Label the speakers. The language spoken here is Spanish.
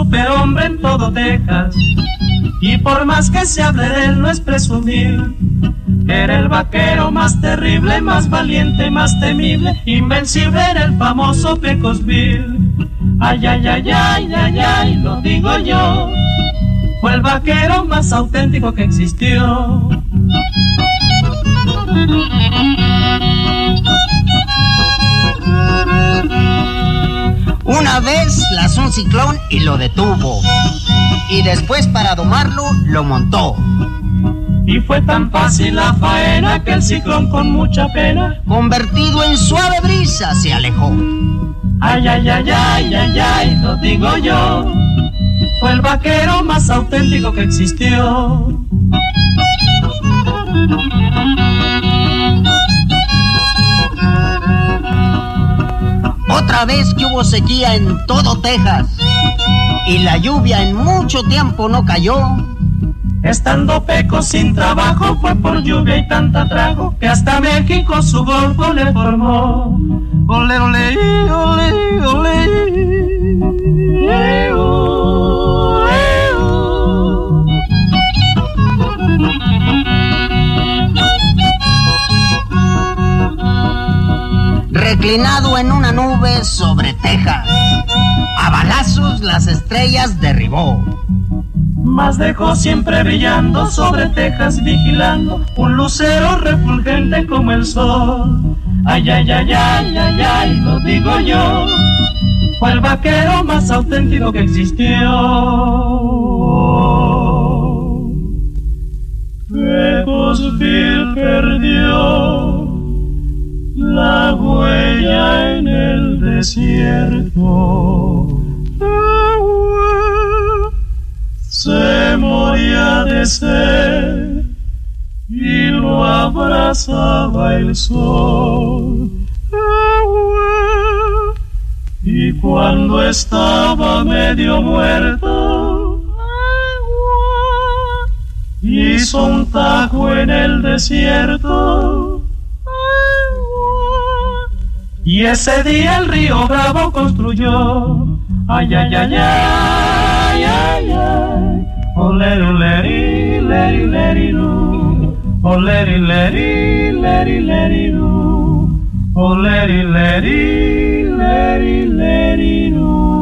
Speaker 1: superhombre en todo Texas. Y por más que se hable de él no es presumir, era el vaquero más terrible, más valiente, más temible, invencible era el famoso Pecosville. Ay, ay, ay, ay, ay, ay, lo digo yo, fue el vaquero más auténtico que existió.
Speaker 2: Una vez lanzó un ciclón y lo detuvo, y después para domarlo lo montó.
Speaker 1: Y fue tan fácil la faena que el ciclón con mucha pena,
Speaker 2: convertido en suave brisa, se alejó.
Speaker 1: Ay, ay, ay, ay, ay, ay, lo digo yo, fue el vaquero más auténtico que existió.
Speaker 2: Otra vez que hubo sequía en todo Texas y la lluvia en mucho tiempo no cayó.
Speaker 1: Estando Peco sin trabajo fue por lluvia y tanta trago que hasta México su golfo le formó. Ole, ole, ole, ole,
Speaker 2: Reclinado en una nube sobre Texas, a balazos las estrellas derribó.
Speaker 1: Mas dejó siempre brillando sobre Texas vigilando un lucero refulgente como el sol. Ay, ay, ay, ay, ay, ay, lo digo yo, fue el vaquero más auténtico que existió. Pecosville perdió la huella en el desierto. Se moría de sed y lo abrazaba el sol. Y cuando estaba medio muerto, hizo un tajo en el desierto. Y ese día el río Bravo construyó. Ay, ay, ay, ay, ay, ay. Oleri, oleri, leri, leri, ru. Oleri, leri, leri, leri, ru. Oleri, leri, leri, leri, ru.